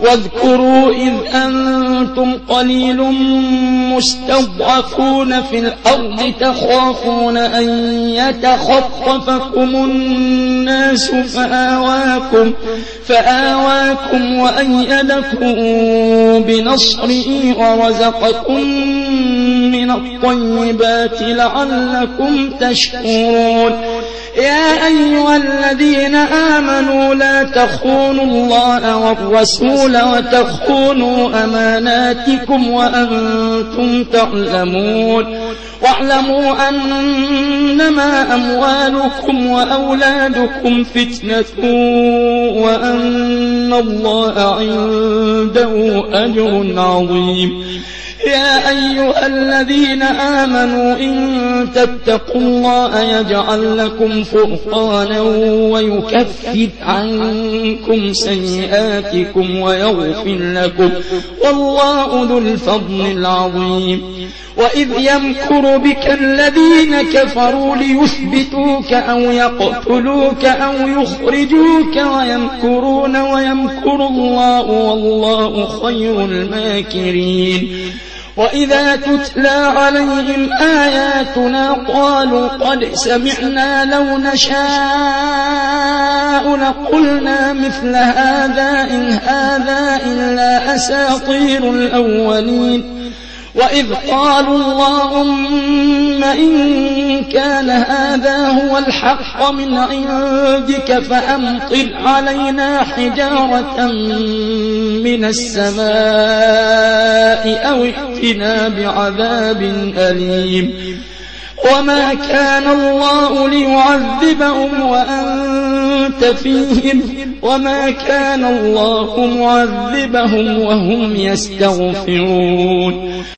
واذكروا إذ أنتم قليل مستضعفون في الأرض تخافون أن يتخطفكم الناس فآواكم وأيدكم بنصره ورزقكم من الطيبات لعلكم تشكرون يا أيها الذين آمنوا لا تخونوا الله والرسول وتخونوا أماناتكم وأنتم تعلمون واعلموا أنما أموالكم وأولادكم فتنة وأن الله عنده أجر عظيم يا أيها الذين آمنوا إن تتقوا الله يجعل لكم فرقانا ويكفر عنكم سيئاتكم ويغفر لكم والله ذو الفضل العظيم وإذ يمكر بك الذين كفروا ليثبتوك أو يقتلوك أو يخرجوك ويمكرون ويمكر الله والله خير الماكرين وإذا تتلى عليهم آياتنا قالوا قد سمعنا لو نشاء لقلنا مثل هذا إن هذا إلا أساطير الأولين وإذ قالوا اللهم إن كان هذا هو الحق من عندك فأمطر علينا حجارة من السماء أو ائتنا بعذاب أليم وما كان الله ليعذبهم وأنت فيهم وما كان الله معذبهم وهم يستغفرون